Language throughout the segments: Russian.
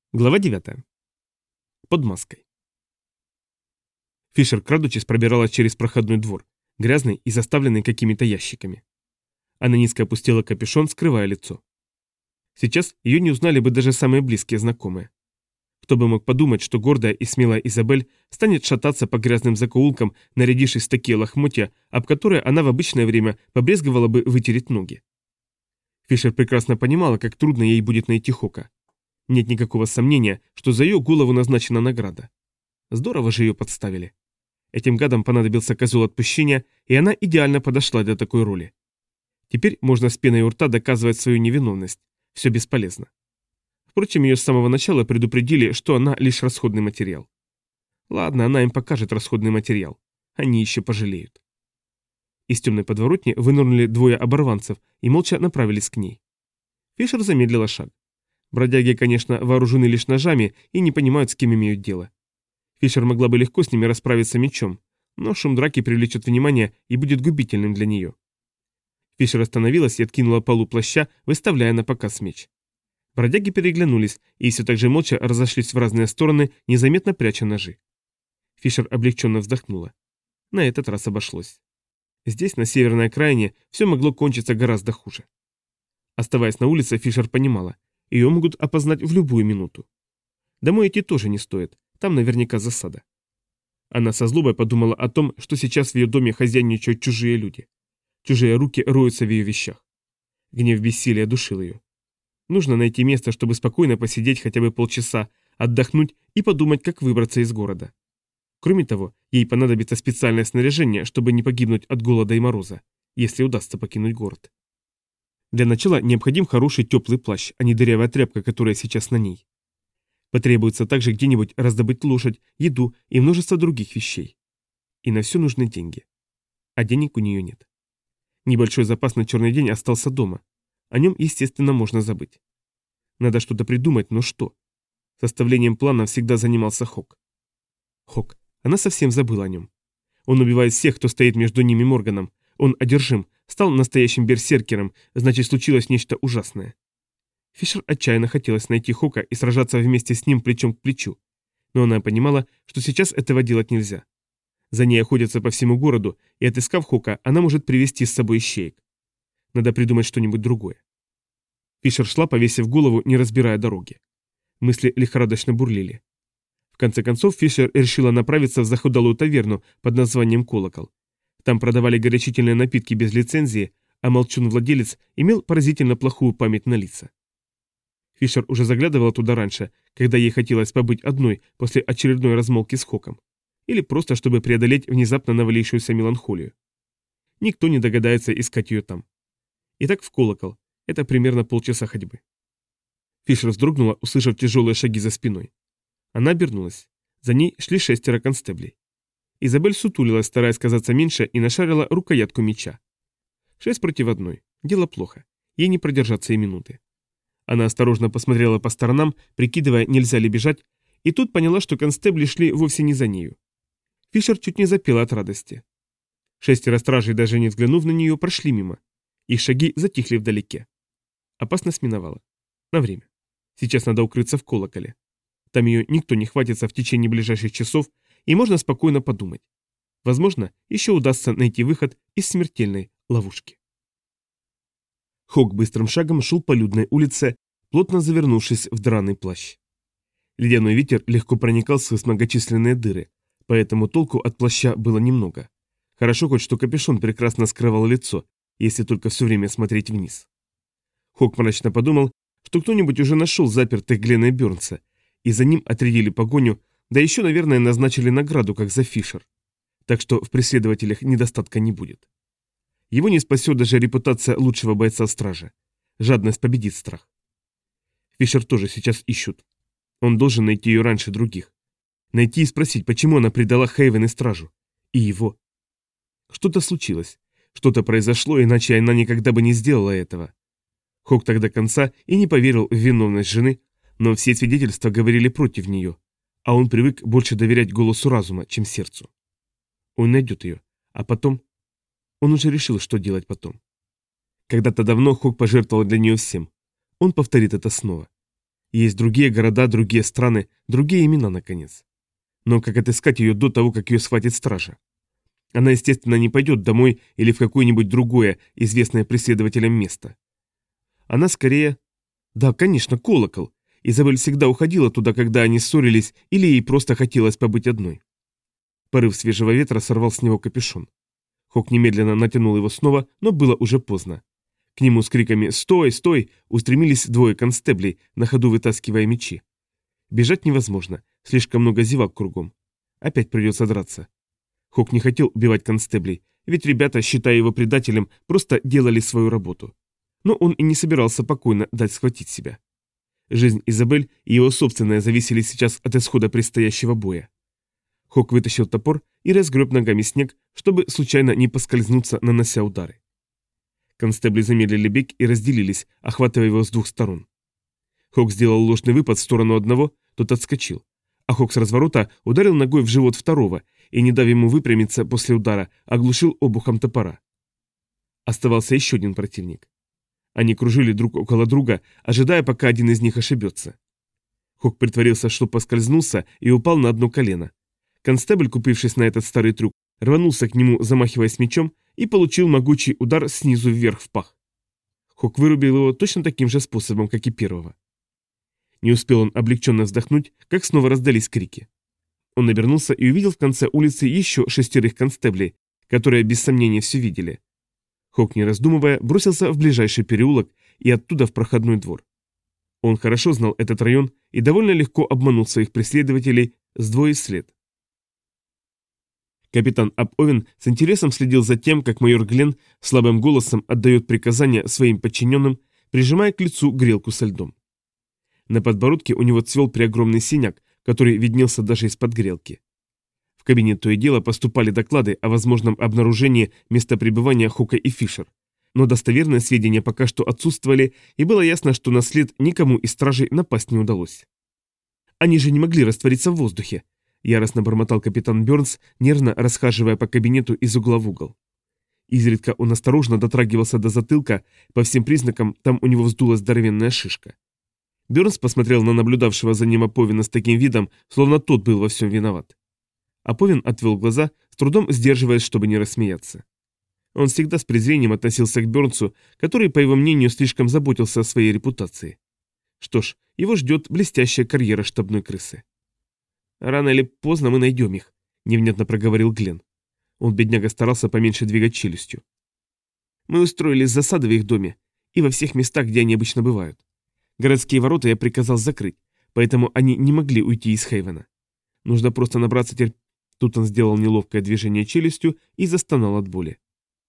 Глава 9. Под маской. Фишер, крадучись, пробиралась через проходной двор, грязный и заставленный какими-то ящиками. Она низко опустила капюшон, скрывая лицо. Сейчас ее не узнали бы даже самые близкие знакомые. Кто бы мог подумать, что гордая и смелая Изабель станет шататься по грязным закоулкам, нарядившись в такие лохмотья, об которые она в обычное время побрезговала бы вытереть ноги. Фишер прекрасно понимала, как трудно ей будет найти Хока. Нет никакого сомнения, что за ее голову назначена награда. Здорово же ее подставили. Этим гадам понадобился козел отпущения, и она идеально подошла для такой роли. Теперь можно с пеной у рта доказывать свою невиновность. Все бесполезно. Впрочем, ее с самого начала предупредили, что она лишь расходный материал. Ладно, она им покажет расходный материал. Они еще пожалеют. Из темной подворотни вынырнули двое оборванцев и молча направились к ней. Фишер замедлила шаг. Бродяги, конечно, вооружены лишь ножами и не понимают, с кем имеют дело. Фишер могла бы легко с ними расправиться мечом, но шум драки привлечет внимание и будет губительным для нее. Фишер остановилась и откинула полу плаща, выставляя на показ меч. Бродяги переглянулись и все так же молча разошлись в разные стороны, незаметно пряча ножи. Фишер облегченно вздохнула. На этот раз обошлось. Здесь, на северной окраине, все могло кончиться гораздо хуже. Оставаясь на улице, Фишер понимала, ее могут опознать в любую минуту. Домой идти тоже не стоит, там наверняка засада. Она со злобой подумала о том, что сейчас в ее доме хозяйничают чужие люди. Чужие руки роются в ее вещах. Гнев бессилия душил ее. Нужно найти место, чтобы спокойно посидеть хотя бы полчаса, отдохнуть и подумать, как выбраться из города. Кроме того, ей понадобится специальное снаряжение, чтобы не погибнуть от голода и мороза, если удастся покинуть город. Для начала необходим хороший теплый плащ, а не дырявая тряпка, которая сейчас на ней. Потребуется также где-нибудь раздобыть лошадь, еду и множество других вещей. И на все нужны деньги. А денег у нее нет. Небольшой запас на черный день остался дома. О нем, естественно, можно забыть. Надо что-то придумать, но что? Составлением плана всегда занимался Хок. Хок. Она совсем забыла о нем. Он убивает всех, кто стоит между ним и Морганом. Он одержим, стал настоящим берсеркером, значит, случилось нечто ужасное. Фишер отчаянно хотелось найти Хока и сражаться вместе с ним плечом к плечу. Но она понимала, что сейчас этого делать нельзя. За ней охотятся по всему городу, и отыскав Хока, она может привести с собой ищеек. Надо придумать что-нибудь другое. Фишер шла, повесив голову, не разбирая дороги. Мысли лихорадочно бурлили. В конце концов, Фишер решила направиться в захудалую таверну под названием «Колокол». Там продавали горячительные напитки без лицензии, а молчун-владелец имел поразительно плохую память на лица. Фишер уже заглядывала туда раньше, когда ей хотелось побыть одной после очередной размолвки с Хоком. Или просто, чтобы преодолеть внезапно навалившуюся меланхолию. Никто не догадается искать ее там. Итак, в Колокол. Это примерно полчаса ходьбы. Фишер вздрогнула, услышав тяжелые шаги за спиной. Она обернулась. За ней шли 6 констеблей. Изабель сутулилась, стараясь казаться меньше, и нашарила рукоятку меча. 6 против 1. Дело плохо. Ей не продержаться и минуты. Она осторожно посмотрела по сторонам, прикидывая, нельзя ли бежать, и тут поняла, что констебли шли вовсе не за нею. Фишер чуть не запела от радости. 6 стражей, даже не взглянув на нее, прошли мимо. Их шаги затихли вдалеке. Опасность миновала. На время. Сейчас надо укрыться в Колоколе. Там ее никто не хватится в течение ближайших часов, и можно спокойно подумать. Возможно, еще удастся найти выход из смертельной ловушки. Хок быстрым шагом шел по людной улице, плотно завернувшись в драный плащ. Ледяной ветер легко проникал сквозь многочисленные дыры, поэтому толку от плаща было немного. Хорошо хоть, что капюшон прекрасно скрывал лицо, если только все время смотреть вниз. Хок мрачно подумал, что кто-нибудь уже нашел запертых Глена и Бёрнса, и за ним отрядили погоню, да еще, наверное, назначили награду, как за Фишер. Так что в преследователях недостатка не будет. Его не спасет даже репутация лучшего бойца стражи. Жадность победит страх. Фишер тоже сейчас ищут. Он должен найти ее раньше других. Найти и спросить, почему она предала Хейвен и стражу. И его. Что-то случилось. Что-то произошло, иначе она никогда бы не сделала этого. Хок так до конца и не поверил в виновность жены, но все свидетельства говорили против нее, а он привык больше доверять голосу разума, чем сердцу. Он найдет ее, а потом... Он уже решил, что делать потом. Когда-то давно Хок пожертвовал для нее всем. Он повторит это снова. Есть другие города, другие страны, другие имена, наконец. Но как отыскать ее до того, как ее схватит стража? Она, естественно, не пойдет домой или в какое-нибудь другое, известное преследователям место. Она скорее... Да, конечно, колокол. Изабель всегда уходила туда, когда они ссорились, или ей просто хотелось побыть одной. Порыв свежего ветра сорвал с него капюшон. Хок немедленно натянул его снова, но было уже поздно. К нему с криками «Стой! Стой!» устремились двое констеблей, на ходу вытаскивая мечи. Бежать невозможно, слишком много зевак кругом. Опять придется драться. Хок не хотел убивать констеблей, ведь ребята, считая его предателем, просто делали свою работу. Но он и не собирался покойно дать схватить себя. Жизнь Изабель и его собственная зависели сейчас от исхода предстоящего боя. Хок вытащил топор и разгреб ногами снег, чтобы случайно не поскользнуться, нанося удары. Констебли замедлили бег и разделились, охватывая его с двух сторон. Хок сделал ложный выпад в сторону одного, тот отскочил. А Хок с разворота ударил ногой в живот второго и, не дав ему выпрямиться после удара, оглушил обухом топора. Оставался еще один противник. Они кружили друг около друга, ожидая, пока один из них ошибется. Хок притворился, что поскользнулся, и упал на одно колено. Констебль, купившись на этот старый трюк, рванулся к нему, замахиваясь мечом, и получил могучий удар снизу вверх в пах. Хок вырубил его точно таким же способом, как и первого. Не успел он облегченно вздохнуть, как снова раздались крики. Он обернулся и увидел в конце улицы еще 6 констеблей, которые без сомнения все видели. Хок, не раздумывая, бросился в ближайший переулок и оттуда в проходной двор. Он хорошо знал этот район и довольно легко обманул своих преследователей, сдвоив след. Капитан Ап-Овен с интересом следил за тем, как майор Гленн слабым голосом отдает приказания своим подчиненным, прижимая к лицу грелку со льдом. На подбородке у него цвел преогромный синяк, который виднелся даже из-под грелки. В кабинет то и дело поступали доклады о возможном обнаружении места пребывания Хока и Фишер, но достоверные сведения пока что отсутствовали, и было ясно, что на след никому из стражей напасть не удалось. «Они же не могли раствориться в воздухе», — яростно бормотал капитан Бёрнс, нервно расхаживая по кабинету из угла в угол. Изредка он осторожно дотрагивался до затылка, по всем признакам там у него вздулась здоровенная шишка. Бёрнс посмотрел на наблюдавшего за ним Аповина с таким видом, словно тот был во всем виноват. Аповин отвел глаза, с трудом сдерживаясь, чтобы не рассмеяться. Он всегда с презрением относился к Бёрнсу, который, по его мнению, слишком заботился о своей репутации. Что ж, его ждет блестящая карьера штабной крысы. «Рано или поздно мы найдем их», — невнятно проговорил Гленн. Он, бедняга, старался поменьше двигать челюстью. «Мы устроили засады в их доме и во всех местах, где они обычно бывают. Городские ворота я приказал закрыть, поэтому они не могли уйти из Хейвена. Нужно просто набраться Тут он сделал неловкое движение челюстью и застонал от боли.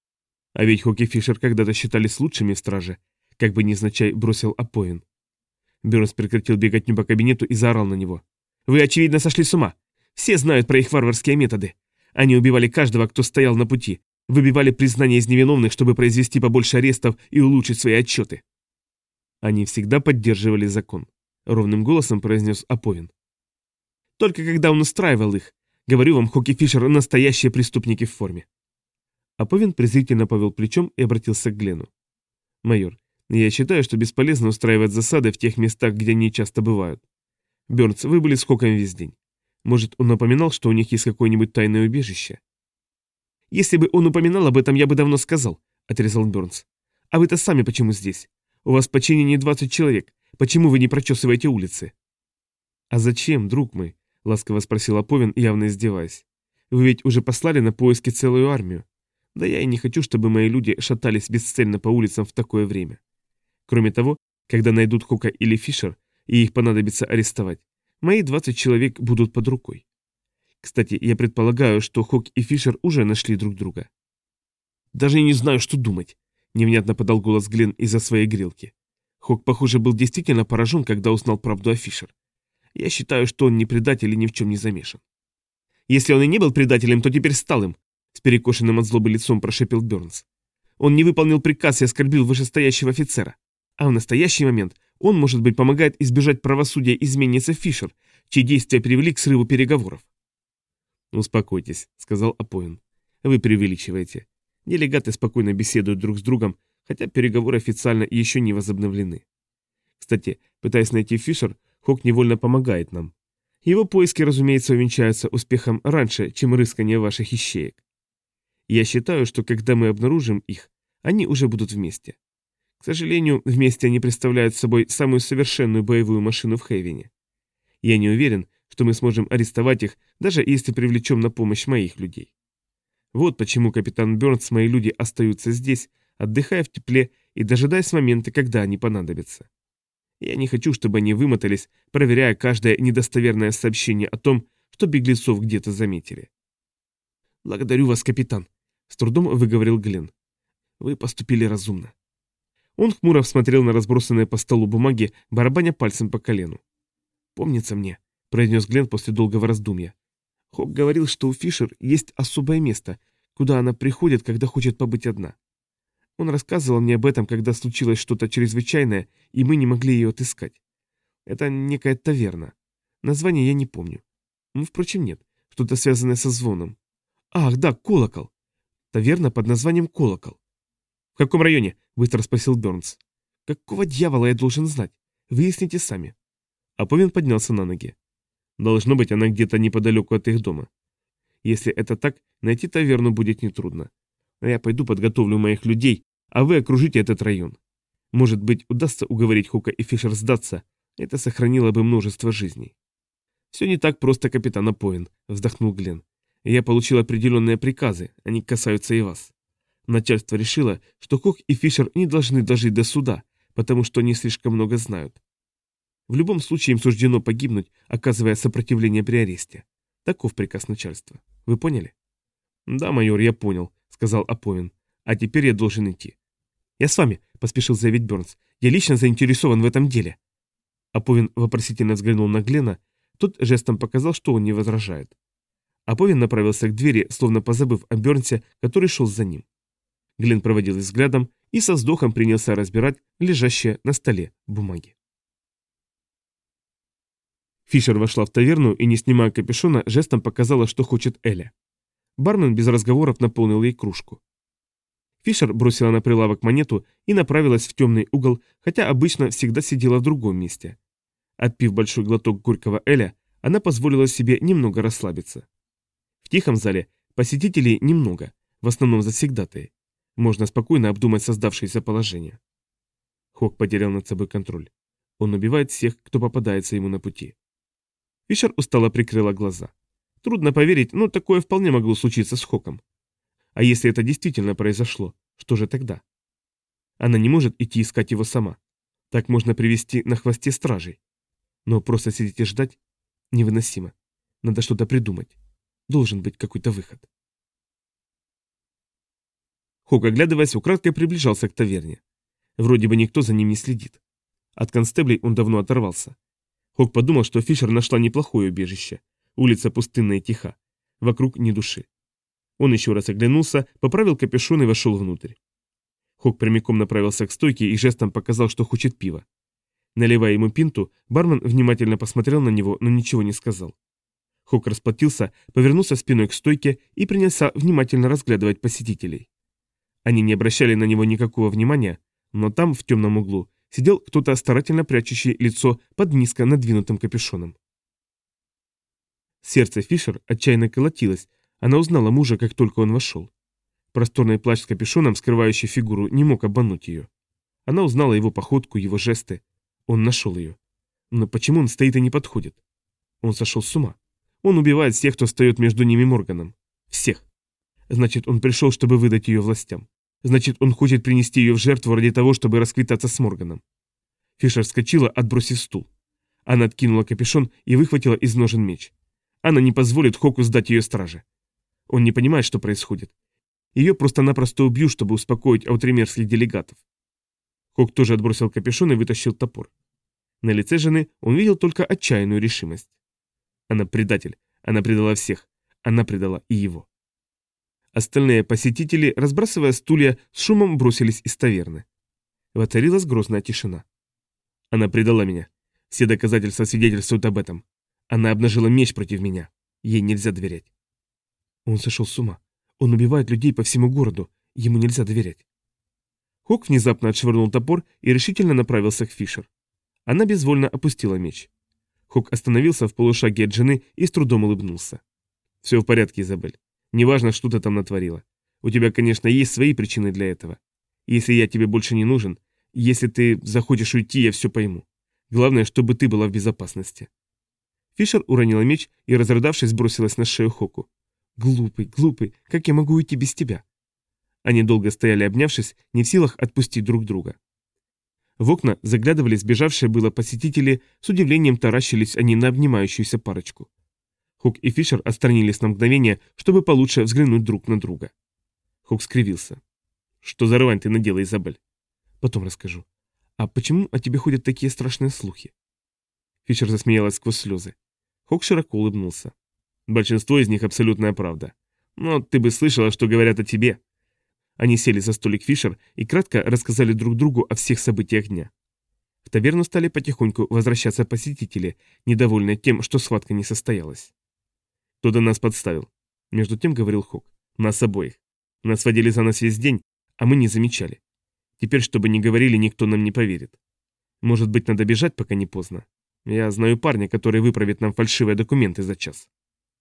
А ведь Хок и Фишер когда-то считались лучшими в страже, как бы невзначай бросил Аповин. Бёрнс прекратил беготню по кабинету и заорал на него. «Вы, очевидно, сошли с ума. Все знают про их варварские методы. Они убивали каждого, кто стоял на пути, выбивали признания из невиновных, чтобы произвести побольше арестов и улучшить свои отчеты». «Они всегда поддерживали закон», — ровным голосом произнес Аповин. «Только когда он устраивал их. Говорю вам, Хок и Фишер — настоящие преступники в форме». Аповин презрительно повел плечом и обратился к Гленну. «Майор, я считаю, что бесполезно устраивать засады в тех местах, где они часто бывают. Бёрнс, вы были с Хоком весь день. Может, он напоминал, что у них есть какое-нибудь тайное убежище?» «Если бы он упоминал об этом, я бы давно сказал», — отрезал Бёрнс. «А вы-то сами почему здесь? У вас в подчинении 20 человек. Почему вы не прочесываете улицы?» «А зачем, друг мой?» — ласково спросил Аповин, явно издеваясь. «Вы ведь уже послали на поиски целую армию. Да я и не хочу, чтобы мои люди шатались бесцельно по улицам в такое время. Кроме того, когда найдут Хока или Фишер, и их понадобится арестовать, мои 20 человек будут под рукой. Кстати, я предполагаю, что Хок и Фишер уже нашли друг друга». «Даже не знаю, что думать», — невнятно подал голос Гленн из-за своей грелки. Хок, похоже, был действительно поражен, когда узнал правду о Фишер. Я считаю, что он не предатель и ни в чем не замешан. «Если он и не был предателем, то теперь стал им», — с перекошенным от злобы лицом прошепел Бёрнс. «Он не выполнил приказ и оскорбил вышестоящего офицера. А в настоящий момент он, может быть, помогает избежать правосудия изменницы Фишер, чьи действия привели к срыву переговоров». «Успокойтесь», — сказал Аповин. «Вы преувеличиваете. Делегаты спокойно беседуют друг с другом, хотя переговоры официально еще не возобновлены. Кстати, пытаясь найти Фишер, Хок невольно помогает нам. Его поиски, разумеется, увенчаются успехом раньше, чем рыскание ваших ищеек. Я считаю, что когда мы обнаружим их, они уже будут вместе. К сожалению, вместе они представляют собой самую совершенную боевую машину в Хейвене. Я не уверен, что мы сможем арестовать их, даже если привлечем на помощь моих людей. Вот почему капитан Бёрнс и мои люди остаются здесь, отдыхая в тепле и дожидаясь момента, когда они понадобятся. Я не хочу, чтобы они вымотались, проверяя каждое недостоверное сообщение о том, что беглецов где-то заметили. «Благодарю вас, капитан», — с трудом выговорил Глен. «Вы поступили разумно». Он хмуро смотрел на разбросанные по столу бумаги, барабаня пальцем по колену. «Помнится мне», — произнес Глен после долгого раздумья. «Хок говорил, что у Фишер есть особое место, куда она приходит, когда хочет побыть одна. Он рассказывал мне об этом, когда случилось что-то чрезвычайное, и мы не могли ее отыскать. Это некая таверна. Название я не помню. Впрочем, нет. Что-то связанное со звоном. Ах, да, колокол. Таверна под названием «Колокол». «В каком районе?» — быстро спросил Бёрнс. «Какого дьявола я должен знать? Выясните сами». Аповин поднялся на ноги. Должно быть, она где-то неподалеку от их дома. Если это так, найти таверну будет нетрудно. А я пойду подготовлю моих людей, а вы окружите этот район. Может быть, удастся уговорить Хока и Фишер сдаться, это сохранило бы множество жизней. «Все не так просто, капитан Аповин», — вздохнул Глен. «Я получил определенные приказы, они касаются и вас. Начальство решило, что Хок и Фишер не должны дожить до суда, потому что они слишком много знают. В любом случае им суждено погибнуть, оказывая сопротивление при аресте. Таков приказ начальства. Вы поняли?» «Да, майор, я понял», — сказал Аповин. «А теперь я должен идти». «Я с вами», — поспешил заявить Бёрнс. «Я лично заинтересован в этом деле». Аповин вопросительно взглянул на Глена, тот жестом показал, что он не возражает. Аповин направился к двери, словно позабыв о Бёрнсе, который шел за ним. Глен проводил их взглядом и со вздохом принялся разбирать лежащие на столе бумаги. Фишер вошла в таверну и, не снимая капюшона, жестом показала, что хочет Эля. Бармен без разговоров наполнил ей кружку. Фишер бросила на прилавок монету и направилась в темный угол, хотя обычно всегда сидела в другом месте. Отпив большой глоток горького Эля, она позволила себе немного расслабиться. В тихом зале посетителей немного, в основном завсегдатаи. Можно спокойно обдумать создавшееся положение. Хок потерял над собой контроль. Он убивает всех, кто попадается ему на пути. Фишер устало прикрыла глаза. Трудно поверить, но такое вполне могло случиться с Хоком. А если это действительно произошло, что же тогда? Она не может идти искать его сама. Так можно привести на хвосте стражей. Но просто сидеть и ждать невыносимо. Надо что-то придумать. Должен быть какой-то выход. Хок, оглядываясь, украдкой приближался к таверне. Вроде бы никто за ним не следит. От констеблей он давно оторвался. Хок подумал, что Фишер нашла неплохое убежище. Улица пустынная и тиха. Вокруг ни души. Он еще раз оглянулся, поправил капюшон и вошел внутрь. Хок прямиком направился к стойке и жестом показал, что хочет пива. Наливая ему пинту, бармен внимательно посмотрел на него, но ничего не сказал. Хок расплатился, повернулся спиной к стойке и принялся внимательно разглядывать посетителей. Они не обращали на него никакого внимания, но там, в темном углу, сидел кто-то, старательно прячущий лицо под низко надвинутым капюшоном. Сердце Фишер отчаянно колотилось, она узнала мужа, как только он вошел. Просторный плащ с капюшоном, скрывающий фигуру, не мог обмануть ее. Она узнала его походку, его жесты. Он нашел ее. Но почему он стоит и не подходит? Он сошел с ума. Он убивает всех, кто встает между ними и Морганом. Всех. Значит, он пришел, чтобы выдать ее властям. Значит, он хочет принести ее в жертву ради того, чтобы расквитаться с Морганом. Фишер вскочила, отбросив стул. Она откинула капюшон и выхватила из ножен меч. Она не позволит Хоку сдать ее страже. Он не понимает, что происходит. Ее просто-напросто убью, чтобы успокоить аутримерских делегатов. Хок тоже отбросил капюшон и вытащил топор. На лице жены он видел только отчаянную решимость. Она предатель. Она предала всех. Она предала и его. Остальные посетители, разбрасывая стулья, с шумом бросились из таверны. Воцарилась грозная тишина. Она предала меня. Все доказательства свидетельствуют об этом. Она обнажила меч против меня. Ей нельзя доверять. Он сошел с ума. Он убивает людей по всему городу. Ему нельзя доверять. Хок внезапно отшвырнул топор и решительно направился к Фишер. Она безвольно опустила меч. Хук остановился в полушаге от жены и с трудом улыбнулся. «Все в порядке, Изабель. Неважно, что ты там натворила. У тебя, конечно, есть свои причины для этого. Если я тебе больше не нужен, если ты захочешь уйти, я все пойму. Главное, чтобы ты была в безопасности». Фишер уронила меч и, разрыдавшись, бросилась на шею Хоку. «Глупый, глупый, как я могу уйти без тебя?» Они долго стояли, обнявшись, не в силах отпустить друг друга. В окна заглядывали сбежавшие было посетители, с удивлением таращились они на обнимающуюся парочку. Хук и Фишер отстранились на мгновение, чтобы получше взглянуть друг на друга. Хук скривился. «Что за рвань ты надела, Изабель?» «Потом расскажу. А почему о тебе ходят такие страшные слухи?» Фишер засмеялась сквозь слезы. Хук широко улыбнулся. «Большинство из них абсолютная правда. Но ты бы слышала, что говорят о тебе». Они сели за столик Фишер и кратко рассказали друг другу о всех событиях дня. В таверну стали потихоньку возвращаться посетители, недовольные тем, что схватка не состоялась. «Кто-то нас подставил», — между тем говорил Хук. «Нас обоих. Нас водили за нас весь день, а мы не замечали. Теперь, чтобы не говорили, никто нам не поверит. Может быть, надо бежать, пока не поздно. Я знаю парня, который выправит нам фальшивые документы за час».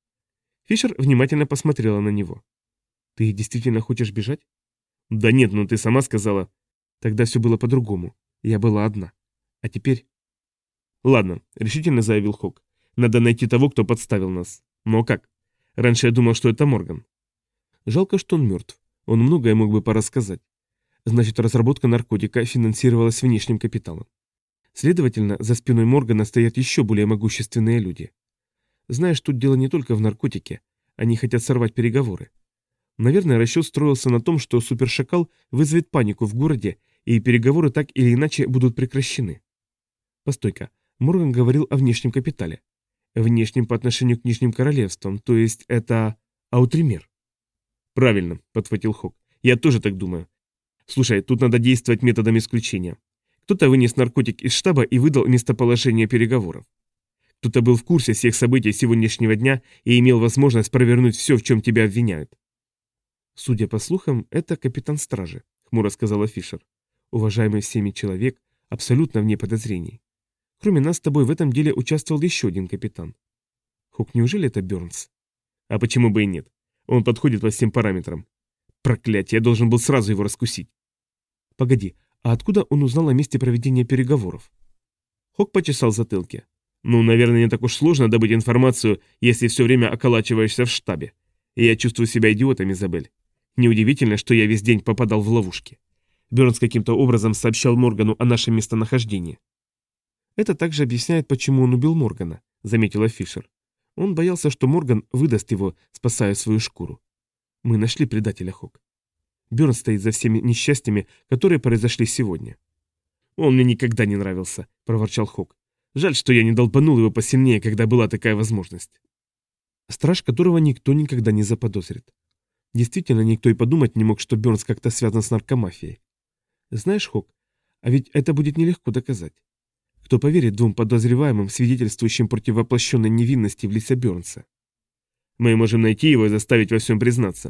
Фишер внимательно посмотрела на него. «Ты действительно хочешь бежать?» «Да нет, ну ты сама сказала». «Тогда все было по-другому. Я была одна. А теперь...» «Ладно», — решительно заявил Хок. «Надо найти того, кто подставил нас. Но как? Раньше я думал, что это Морган». «Жалко, что он мертв. Он многое мог бы порассказать. Значит, разработка наркотика финансировалась внешним капиталом. Следовательно, за спиной Моргана стоят еще более могущественные люди. Знаешь, тут дело не только в наркотике. Они хотят сорвать переговоры. Наверное, расчет строился на том, что супершакал вызовет панику в городе, и переговоры так или иначе будут прекращены. Постой-ка, Морган говорил о внешнем капитале. Внешнем по отношению к Нижним Королевствам, то есть это... Аутример. Правильно, подхватил Хок. Я тоже так думаю. Слушай, тут надо действовать методом исключения. Кто-то вынес наркотик из штаба и выдал местоположение переговоров. Кто-то был в курсе всех событий сегодняшнего дня и имел возможность провернуть все, в чем тебя обвиняют. «Судя по слухам, это капитан стражи», — хмуро сказала Фишер. «Уважаемый всеми человек, абсолютно вне подозрений. Кроме нас с тобой в этом деле участвовал еще один капитан. Хук, неужели это Бёрнс?» «А почему бы и нет? Он подходит по всем параметрам. Проклятие, я должен был сразу его раскусить». «Погоди, а откуда он узнал о месте проведения переговоров?» Хок почесал затылки. «Ну, наверное, не так уж сложно добыть информацию, если все время околачиваешься в штабе. И я чувствую себя идиотом, Изабель. Неудивительно, что я весь день попадал в ловушки. Бёрнс каким-то образом сообщал Моргану о нашем местонахождении». «Это также объясняет, почему он убил Моргана», — заметила Фишер. «Он боялся, что Морган выдаст его, спасая свою шкуру. Мы нашли предателя, Хок. Бёрнс стоит за всеми несчастьями, которые произошли сегодня». «Он мне никогда не нравился», — проворчал Хок. «Жаль, что я не долбанул его посильнее, когда была такая возможность». Страж, которого никто никогда не заподозрит. Действительно, никто и подумать не мог, что Бёрнс как-то связан с наркомафией. Знаешь, Хок, а ведь это будет нелегко доказать. Кто поверит двум подозреваемым, свидетельствующим против воплощенной невинности в лице Бёрнса? Мы можем найти его и заставить во всем признаться.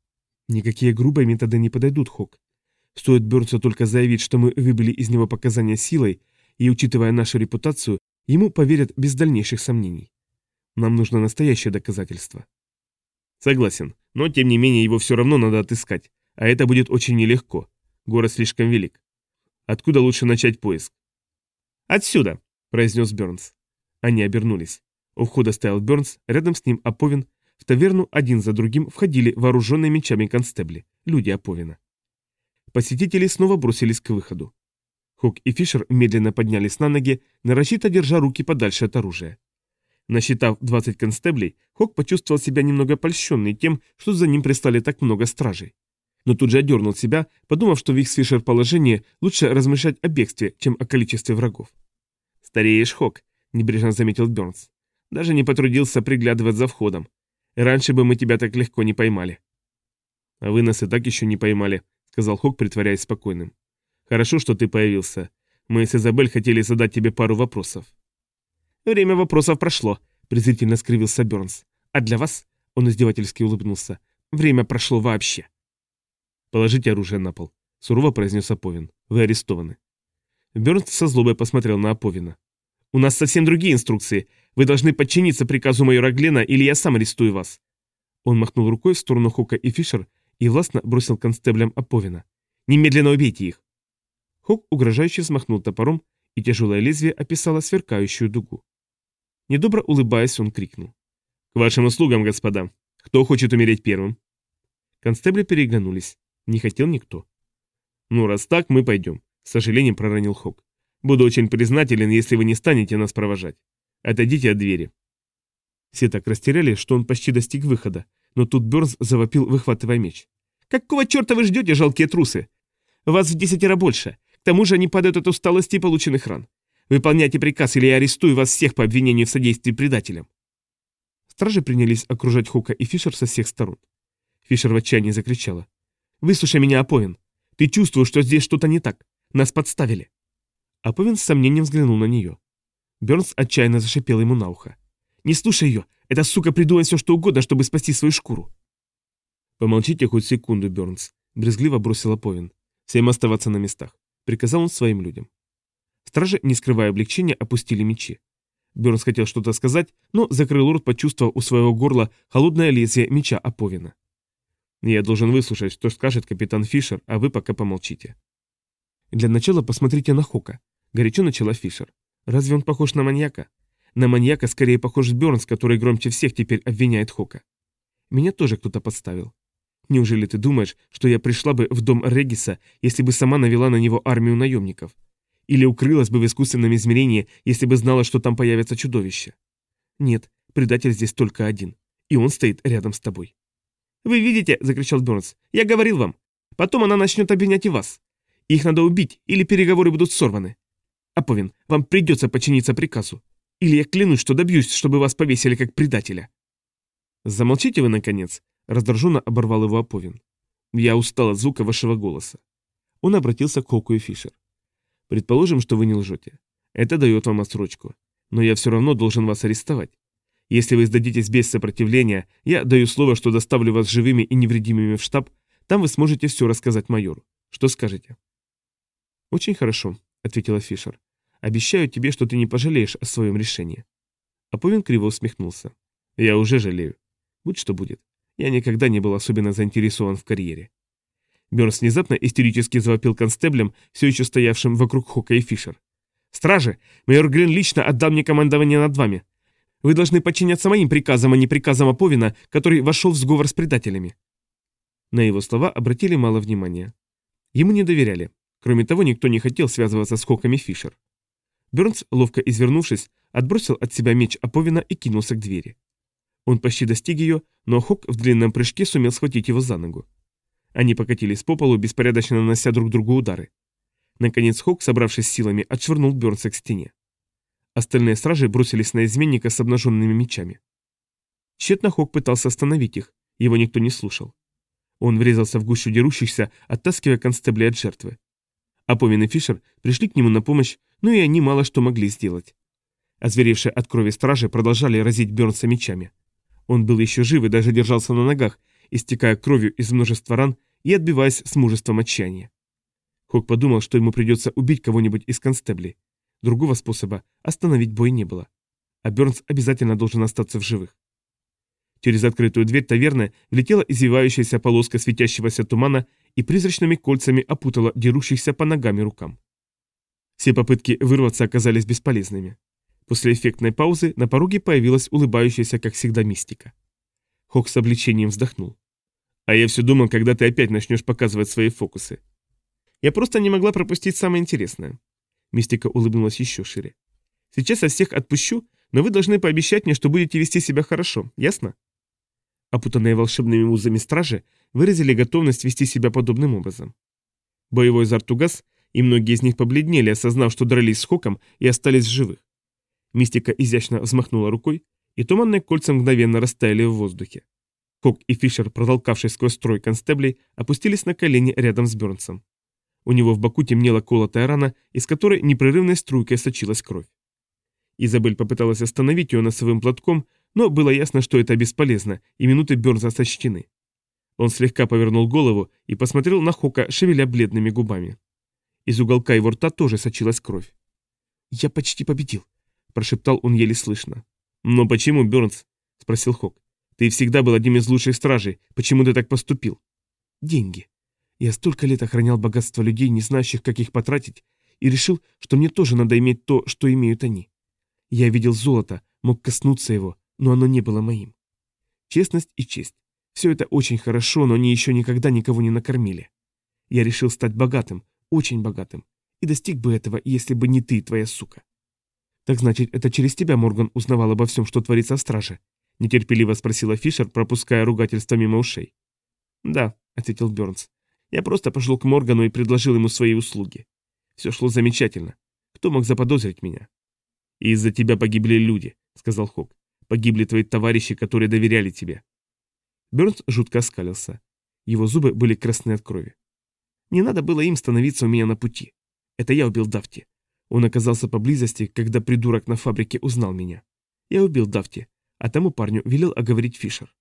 Никакие грубые методы не подойдут, Хок. Стоит Бёрнсу только заявить, что мы выбили из него показания силой, и, учитывая нашу репутацию, ему поверят без дальнейших сомнений. Нам нужно настоящее доказательство. Согласен, но тем не менее его все равно надо отыскать, а это будет очень нелегко. Город слишком велик. Откуда лучше начать поиск? «Отсюда», — произнес Бёрнс. Они обернулись. У входа стоял Бёрнс, рядом с ним Аповин. В таверну один за другим входили вооруженные мечами констебли, люди Аповина. Посетители снова бросились к выходу. Хук и Фишер медленно поднялись на ноги, нарочито держа руки подальше от оружия. Насчитав 20 констеблей, Хок почувствовал себя немного польщенный тем, что за ним прислали так много стражей. Но тут же одернул себя, подумав, что в их с Фишер положении лучше размышлять о бегстве, чем о количестве врагов. «Стареешь, Хок», — небрежно заметил Бёрнс. «Даже не потрудился приглядывать за входом. Раньше бы мы тебя так легко не поймали». «А вы нас и так еще не поймали», — сказал Хок, притворяясь спокойным. «Хорошо, что ты появился. Мы с Изабель хотели задать тебе пару вопросов». «Время вопросов прошло», — презрительно скривился Бёрнс. «А для вас?» — он издевательски улыбнулся. «Время прошло вообще». «Положите оружие на пол», — сурово произнес Аповин. «Вы арестованы». Бёрнс со злобой посмотрел на Аповина. «У нас совсем другие инструкции. Вы должны подчиниться приказу майора Глена, или я сам арестую вас». Он махнул рукой в сторону Хока и Фишер и властно бросил констеблям Аповина. «Немедленно убейте их!» Хок угрожающе взмахнул топором, и тяжелое лезвие описало сверкающую дугу. Недобро улыбаясь, он крикнул. «К вашим услугам, господа! Кто хочет умереть первым?» Констебли переглянулись. Не хотел никто. «Ну, раз так, мы пойдем», — с сожалением проронил Хок. «Буду очень признателен, если вы не станете нас провожать. Отойдите от двери». Все так растерялись, что он почти достиг выхода, но тут Бёрнс завопил, выхватывая меч. «Какого черта вы ждете, жалкие трусы? Вас в 10 больше. К тому же они падают от усталости и полученных ран. Выполняйте приказ, или я арестую вас всех по обвинению в содействии предателям». Стражи принялись окружать Хока и Фишер со всех сторон. Фишер в отчаянии закричала. «Выслушай меня, Аповин. Ты чувствуешь, что здесь что-то не так. Нас подставили». Аповин с сомнением взглянул на нее. Бёрнс отчаянно зашипел ему на ухо. «Не слушай ее. Эта сука придумает все, что угодно, чтобы спасти свою шкуру». «Помолчите хоть секунду, Бёрнс», — брезгливо бросил Аповин. «Всем оставаться на местах», — приказал он своим людям. Стражи, не скрывая облегчения, опустили мечи. Бёрнс хотел что-то сказать, но закрыл рот, почувствовав у своего горла холодное лезвие меча Аповина. «Я должен выслушать, что скажет капитан Фишер, а вы пока помолчите». «Для начала посмотрите на Хока», — горячо начала Фишер. «Разве он похож на маньяка? На маньяка скорее похож Бёрнс, который громче всех теперь обвиняет Хока. Меня тоже кто-то подставил. Неужели ты думаешь, что я пришла бы в дом Региса, если бы сама навела на него армию наемников? Или укрылась бы в искусственном измерении, если бы знала, что там появится чудовище? Нет, предатель здесь только один, и он стоит рядом с тобой». «Вы видите», — закричал Бёрнс, — «я говорил вам. Потом она начнет обвинять и вас. Их надо убить, или переговоры будут сорваны. Аповин, вам придется подчиниться приказу. Или я клянусь, что добьюсь, чтобы вас повесили как предателя». «Замолчите вы, наконец», — раздраженно оборвал его Аповин. «Я устал от звука вашего голоса». Он обратился к Хоку и Фишер. «Предположим, что вы не лжете. Это дает вам отсрочку. Но я все равно должен вас арестовать. Если вы сдадитесь без сопротивления, я даю слово, что доставлю вас живыми и невредимыми в штаб, там вы сможете все рассказать майору. Что скажете?» «Очень хорошо», — ответила Фишер. «Обещаю тебе, что ты не пожалеешь о своем решении». Аповин криво усмехнулся. «Я уже жалею. Будь что будет. Я никогда не был особенно заинтересован в карьере». Бёрнс внезапно истерически завопил констеблем, все еще стоявшим вокруг Хока и Фишер. «Стражи! Майор Глен лично отдал мне командование над вами. Вы должны подчиняться моим приказам, а не приказам Аповина, который вошел в сговор с предателями». На его слова обратили мало внимания. Ему не доверяли. Кроме того, никто не хотел связываться с Хоком и Фишер. Бёрнс, ловко извернувшись, отбросил от себя меч Аповина и кинулся к двери. Он почти достиг ее, но Хок в длинном прыжке сумел схватить его за ногу. Они покатились по полу, беспорядочно нанося друг другу удары. Наконец Хок, собравшись силами, отшвырнул Бёрнса к стене. Остальные стражи бросились на изменника с обнаженными мечами. Тщетно Хок пытался остановить их, его никто не слушал. Он врезался в гущу дерущихся, оттаскивая констебля от жертвы. Аповин и Фишер пришли к нему на помощь, но и они мало что могли сделать. Озверевшие от крови стражи продолжали разить Бёрнса мечами. Он был еще жив и даже держался на ногах, истекая кровью из множества ран и отбиваясь с мужеством отчаяния. Хок подумал, что ему придется убить кого-нибудь из констеблей. Другого способа остановить бой не было. А Бёрнс обязательно должен остаться в живых. Через открытую дверь таверны влетела извивающаяся полоска светящегося тумана и призрачными кольцами опутала дерущихся по ногам и рукам. Все попытки вырваться оказались бесполезными. После эффектной паузы на пороге появилась улыбающаяся, как всегда, мистика. Хок с облегчением вздохнул. «А я все думал, когда ты опять начнешь показывать свои фокусы. Я просто не могла пропустить самое интересное». Мистика улыбнулась еще шире. «Сейчас я всех отпущу, но вы должны пообещать мне, что будете вести себя хорошо, ясно?» Опутанные волшебными узами стражи выразили готовность вести себя подобным образом. Боевой азарт угас, и многие из них побледнели, осознав, что дрались с Хоком и остались в живых. Мистика изящно взмахнула рукой, и туманные кольца мгновенно растаяли в воздухе. Хок и Фишер, протолкавшись сквозь строй констеблей, опустились на колени рядом с Бёрнсом. У него в боку темнела колотая рана, из которой непрерывной струйкой сочилась кровь. Изабель попыталась остановить ее носовым платком, но было ясно, что это бесполезно, и минуты Бёрнса сочтены. Он слегка повернул голову и посмотрел на Хока, шевеля бледными губами. Из уголка его рта тоже сочилась кровь. «Я почти победил», – прошептал он еле слышно. «Но почему, Бёрнс?» – спросил Хок. «Ты всегда был одним из лучших стражей. Почему ты так поступил?» «Деньги. Я столько лет охранял богатство людей, не знающих, как их потратить, и решил, что мне тоже надо иметь то, что имеют они. Я видел золото, мог коснуться его, но оно не было моим. Честность и честь. Все это очень хорошо, но они еще никогда никого не накормили. Я решил стать богатым, очень богатым, и достиг бы этого, если бы не ты, твоя сука». «Так значит, это через тебя Морган узнавал обо всем, что творится в страже?» – нетерпеливо спросила Фишер, пропуская ругательство мимо ушей. «Да», – ответил Бёрнс. «Я просто пошел к Моргану и предложил ему свои услуги. Все шло замечательно. Кто мог заподозрить меня?» «И из-за тебя погибли люди», — сказал Хок. «Погибли твои товарищи, которые доверяли тебе». Бёрнс жутко оскалился. Его зубы были красны от крови. «Не надо было им становиться у меня на пути. Это я убил Дафти. Он оказался поблизости, когда придурок на фабрике узнал меня. Я убил Дафти, а тому парню велел оговорить Фишер».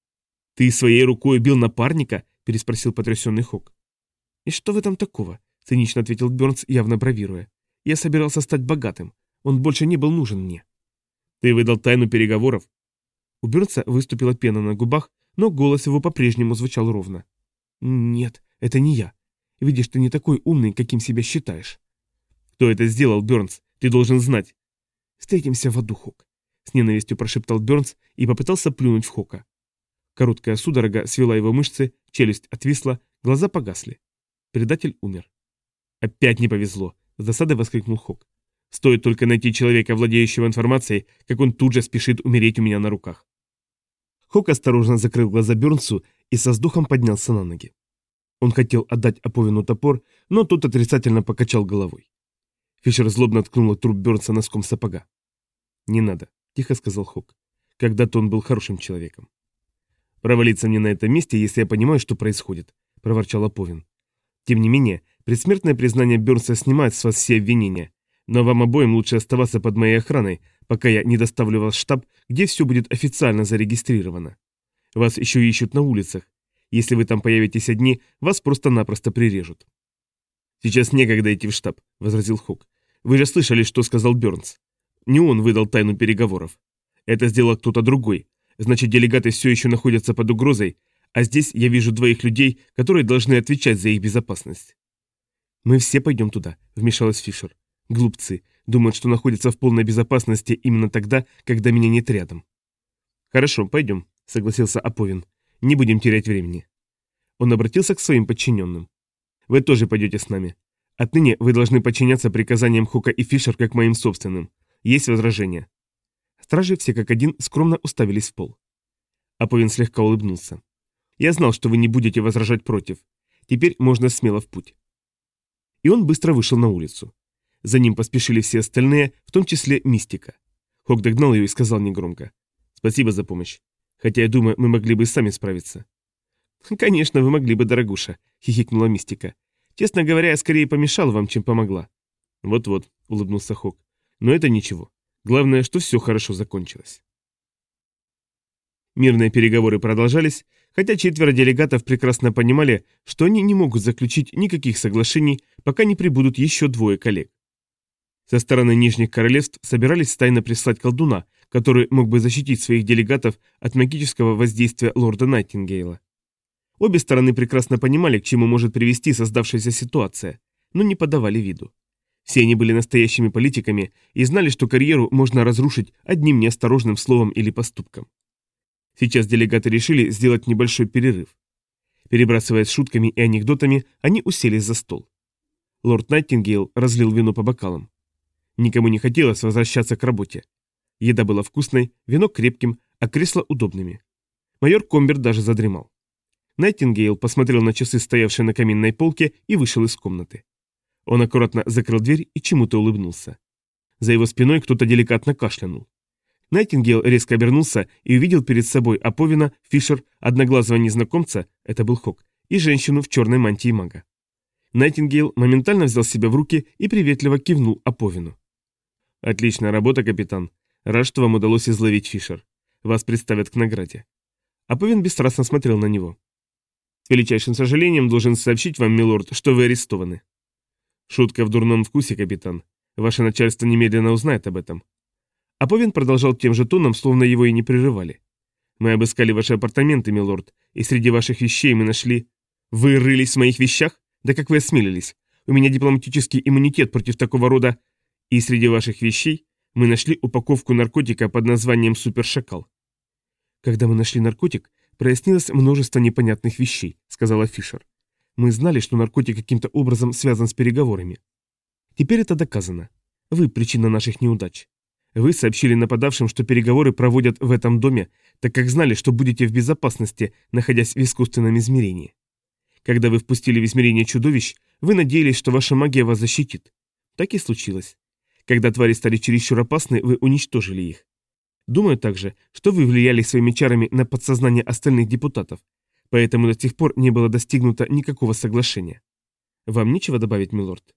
«Ты своей рукой убил напарника?» — переспросил потрясенный Хок. «И что в этом такого?» — цинично ответил Бёрнс, явно бравируя. «Я собирался стать богатым. Он больше не был нужен мне». «Ты выдал тайну переговоров?» У Бёрнса выступила пена на губах, но голос его по-прежнему звучал ровно. «Нет, это не я. Видишь, ты не такой умный, каким себя считаешь». «Кто это сделал, Бёрнс? Ты должен знать». «Встретимся в аду, Хок», — с ненавистью прошептал Бёрнс и попытался плюнуть в Хока. Короткая судорога свела его мышцы, челюсть отвисла, глаза погасли. Предатель умер. «Опять не повезло», — с досадой воскликнул Хок. «Стоит только найти человека, владеющего информацией, как он тут же спешит умереть у меня на руках». Хок осторожно закрыл глаза Бёрнсу и со вздохом поднялся на ноги. Он хотел отдать Аповину топор, но тот отрицательно покачал головой. Фишер злобно ткнула труп Бёрнса носком сапога. «Не надо», — тихо сказал Хок. «Когда-то он был хорошим человеком». «Провалиться мне на этом месте, если я понимаю, что происходит», — проворчал Аповин. «Тем не менее, предсмертное признание Бёрнса снимает с вас все обвинения, но вам обоим лучше оставаться под моей охраной, пока я не доставлю вас в штаб, где все будет официально зарегистрировано. Вас еще ищут на улицах. Если вы там появитесь одни, вас просто-напросто прирежут». «Сейчас некогда идти в штаб», — возразил Хок. «Вы же слышали, что сказал Бёрнс. Не он выдал тайну переговоров. Это сделал кто-то другой. Значит, делегаты все еще находятся под угрозой, а здесь я вижу двоих людей, которые должны отвечать за их безопасность». «Мы все пойдем туда», — вмешалась Фишер. «Глупцы. Думают, что находятся в полной безопасности именно тогда, когда меня нет рядом». «Хорошо, пойдем», — согласился Аповин. «Не будем терять времени». Он обратился к своим подчиненным. «Вы тоже пойдете с нами. Отныне вы должны подчиняться приказаниям Хока и Фишер как моим собственным. Есть возражения?» Стражи все как один скромно уставились в пол. Аповин слегка улыбнулся. «Я знал, что вы не будете возражать против. Теперь можно смело в путь». И он быстро вышел на улицу. За ним поспешили все остальные, в том числе Мистика. Хок догнал ее и сказал негромко: «Спасибо за помощь. Хотя я думаю, мы могли бы и сами справиться». «Конечно, вы могли бы, дорогуша», — хихикнула Мистика. «Честно говоря, я скорее помешал вам, чем помогла». «Вот-вот», — улыбнулся Хок. «Но это ничего. Главное, что все хорошо закончилось». Мирные переговоры продолжались, хотя 4 делегатов прекрасно понимали, что они не могут заключить никаких соглашений, пока не прибудут еще 2 коллег. Со стороны Нижних Королевств собирались тайно прислать колдуна, который мог бы защитить своих делегатов от магического воздействия лорда Найтингейла. Обе стороны прекрасно понимали, к чему может привести создавшаяся ситуация, но не подавали виду. Все они были настоящими политиками и знали, что карьеру можно разрушить одним неосторожным словом или поступком. Сейчас делегаты решили сделать небольшой перерыв. Перебрасываясь шутками и анекдотами, они уселись за стол. Лорд Найтингейл разлил вино по бокалам. Никому не хотелось возвращаться к работе. Еда была вкусной, вино крепким, а кресла удобными. Майор Комбер даже задремал. Найтингейл посмотрел на часы, стоявшие на каминной полке, и вышел из комнаты. Он аккуратно закрыл дверь и чему-то улыбнулся. За его спиной кто-то деликатно кашлянул. Найтингейл резко обернулся и увидел перед собой Аповина, Фишер, одноглазого незнакомца, это был Хок, и женщину в черной мантии мага. Найтингейл моментально взял себя в руки и приветливо кивнул Аповину. «Отличная работа, капитан. Рад, что вам удалось изловить Фишер. Вас представят к награде». Аповин бесстрастно смотрел на него. «С величайшим сожалением должен сообщить вам, милорд, что вы арестованы». Шутка в дурном вкусе, капитан. Ваше начальство немедленно узнает об этом. А Повин продолжал тем же тоном, словно его и не прерывали. Мы обыскали ваши апартаменты, милорд, и среди ваших вещей мы нашли... Вы рылись в моих вещах? Да как вы осмелились? У меня дипломатический иммунитет против такого рода... И среди ваших вещей мы нашли упаковку наркотика под названием «Супершакал». Когда мы нашли наркотик, прояснилось множество непонятных вещей, сказала Фишер. Мы знали, что наркотик каким-то образом связан с переговорами. Теперь это доказано. Вы причина наших неудач. Вы сообщили нападавшим, что переговоры проводят в этом доме, так как знали, что будете в безопасности, находясь в искусственном измерении. Когда вы впустили в измерение чудовищ, вы надеялись, что ваша магия вас защитит. Так и случилось. Когда твари стали чересчур опасны, вы уничтожили их. Думаю также, что вы влияли своими чарами на подсознание остальных депутатов, поэтому до сих пор не было достигнуто никакого соглашения. Вам нечего добавить, милорд?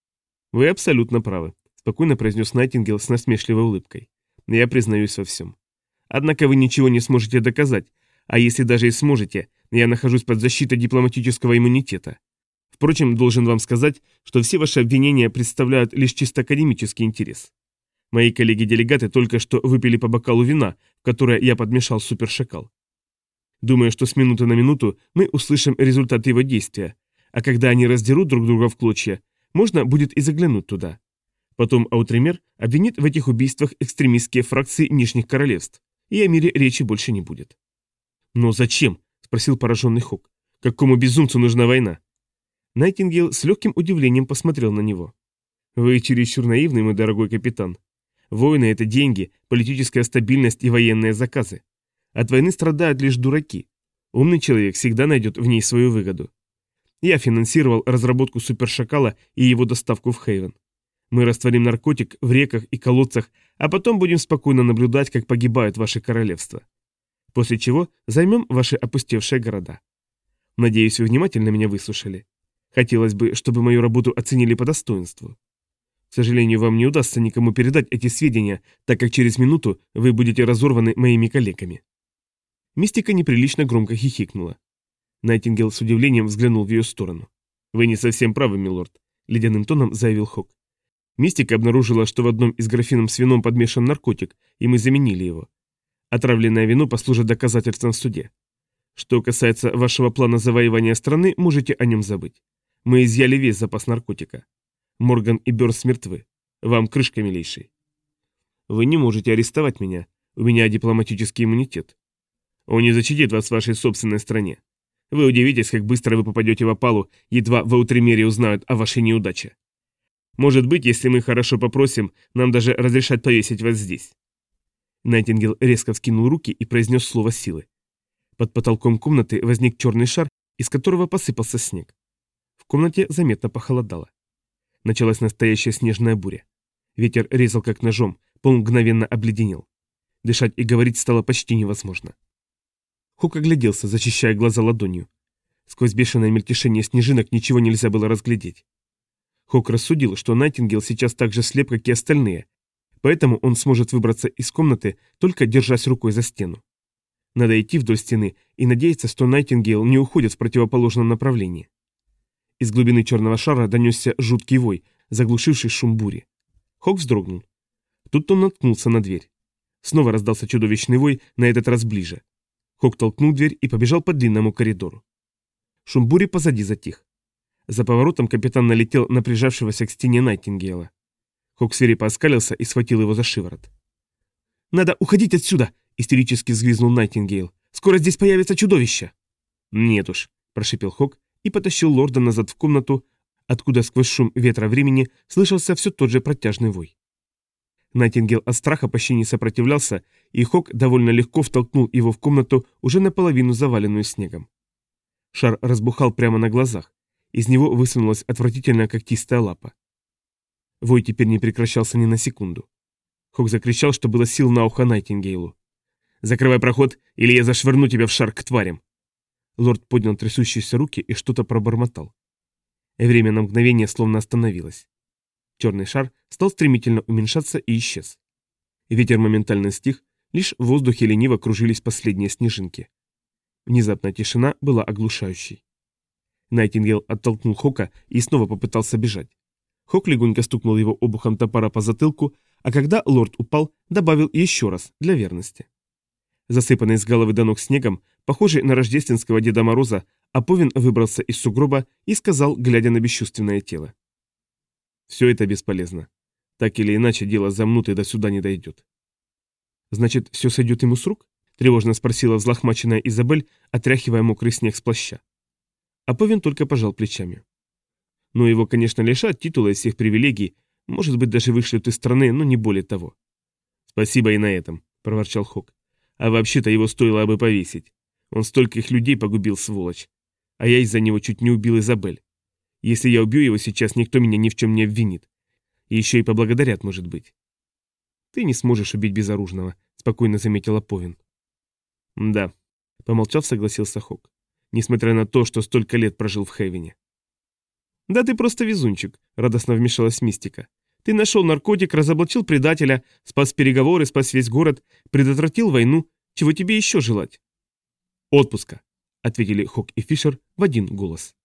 Вы абсолютно правы, спокойно произнес Найтингейл с насмешливой улыбкой. Я признаюсь во всем. Однако вы ничего не сможете доказать, а если даже и сможете, я нахожусь под защитой дипломатического иммунитета. Впрочем, должен вам сказать, что все ваши обвинения представляют лишь чисто академический интерес. Мои коллеги-делегаты только что выпили по бокалу вина, в которое я подмешал супершакал. Думаю, что с минуты на минуту мы услышим результат его действия, а когда они раздерут друг друга в клочья, можно будет и заглянуть туда. Потом Аутремер обвинит в этих убийствах экстремистские фракции Нижних Королевств, и о мире речи больше не будет. «Но зачем?» – спросил пораженный Хок. «Какому безумцу нужна война?» Найтингейл с легким удивлением посмотрел на него. «Вы чересчур наивный, мой дорогой капитан. Войны – это деньги, политическая стабильность и военные заказы. От войны страдают лишь дураки. Умный человек всегда найдет в ней свою выгоду. Я финансировал разработку супершакала и его доставку в Хейвен. Мы растворим наркотик в реках и колодцах, а потом будем спокойно наблюдать, как погибают ваши королевства. После чего займем ваши опустевшие города. Надеюсь, вы внимательно меня выслушали. Хотелось бы, чтобы мою работу оценили по достоинству. К сожалению, вам не удастся никому передать эти сведения, так как через минуту вы будете разорваны моими коллегами». Мистика неприлично громко хихикнула. Найтингейл с удивлением взглянул в ее сторону. «Вы не совсем правы, милорд», — ледяным тоном заявил Хок. «Мистика обнаружила, что в одном из графинов с вином подмешан наркотик, и мы заменили его. Отравленное вино послужит доказательством в суде. Что касается вашего плана завоевания страны, можете о нем забыть. Мы изъяли весь запас наркотика. Морган и Бёрст мертвы. Вам крышка, милейший. Вы не можете арестовать меня. У меня дипломатический иммунитет. Он не защитит вас в вашей собственной стране. Вы удивитесь, как быстро вы попадете в опалу, едва в Аутремере узнают о вашей неудаче. Может быть, если мы хорошо попросим, нам даже разрешат повесить вас здесь». Найтингейл резко вскинул руки и произнес слово силы. Под потолком комнаты возник черный шар, из которого посыпался снег. В комнате заметно похолодало. Началась настоящая снежная буря. Ветер резал как ножом, пол мгновенно обледенел. Дышать и говорить стало почти невозможно. Хук огляделся, защищая глаза ладонью. Сквозь бешеное мельтешение снежинок ничего нельзя было разглядеть. Хук рассудил, что Найтингейл сейчас так же слеп, как и остальные, поэтому он сможет выбраться из комнаты, только держась рукой за стену. Надо идти вдоль стены и надеяться, что Найтингейл не уходит в противоположном направлении. Из глубины черного шара донесся жуткий вой, заглушивший шум бури. Хок вздрогнул. Тут он наткнулся на дверь. Снова раздался чудовищный вой, на этот раз ближе. Хок толкнул дверь и побежал по длинному коридору. Шум бури позади затих. За поворотом капитан налетел на прижавшегося к стене Найтингейла. Хок свирепо оскалился и схватил его за шиворот. «Надо уходить отсюда!» — истерически взвизгнул Найтингейл. «Скоро здесь появится чудовище!» «Нет уж», — прошипел Хок и потащил лорда назад в комнату, откуда сквозь шум ветра времени слышался все тот же протяжный вой. Найтингейл от страха почти не сопротивлялся, и Хок довольно легко втолкнул его в комнату, уже наполовину заваленную снегом. Шар разбухал прямо на глазах. Из него высунулась отвратительная когтистая лапа. Вой теперь не прекращался ни на секунду. Хок закричал, что было сил на ухо Найтингейлу. «Закрывай проход, или я зашвырну тебя в шар к тварям!» Лорд поднял трясущиеся руки и что-то пробормотал. Время на мгновение словно остановилось. Черный шар стал стремительно уменьшаться и исчез. Ветер моментально стих, лишь в воздухе лениво кружились последние снежинки. Внезапная тишина была оглушающей. Найтингейл оттолкнул Хока и снова попытался бежать. Хок легонько стукнул его обухом топора по затылку, а когда лорд упал, добавил еще раз, для верности. Засыпанный с головы до ног снегом, похожий на рождественского Деда Мороза, Аповин выбрался из сугроба и сказал, глядя на бесчувственное тело. «Все это бесполезно. Так или иначе, дело замнут и до суда не дойдет». «Значит, все сойдет ему с рук?» – тревожно спросила взлохмаченная Изабель, отряхивая мокрый снег с плаща. Аповин только пожал плечами. «Ну, его, конечно, лишат титула и всех привилегий, может быть, даже вышлют из страны, но не более того». «Спасибо и на этом», – проворчал Хок. «А вообще-то его стоило бы повесить. Он стольких людей погубил, сволочь. А я из-за него чуть не убил Изабель. Если я убью его сейчас, никто меня ни в чем не обвинит. И еще и поблагодарят, может быть». «Ты не сможешь убить безоружного», — спокойно заметила Повин. «Да», — помолчав, согласился Хок. «Несмотря на то, что столько лет прожил в Хейвене». «Да ты просто везунчик», — радостно вмешалась Мистика. «Ты нашел наркотик, разоблачил предателя, спас переговоры, спас весь город, предотвратил войну. Чего тебе еще желать?» «Отпуска», — ответили Хок и Фишер в один голос.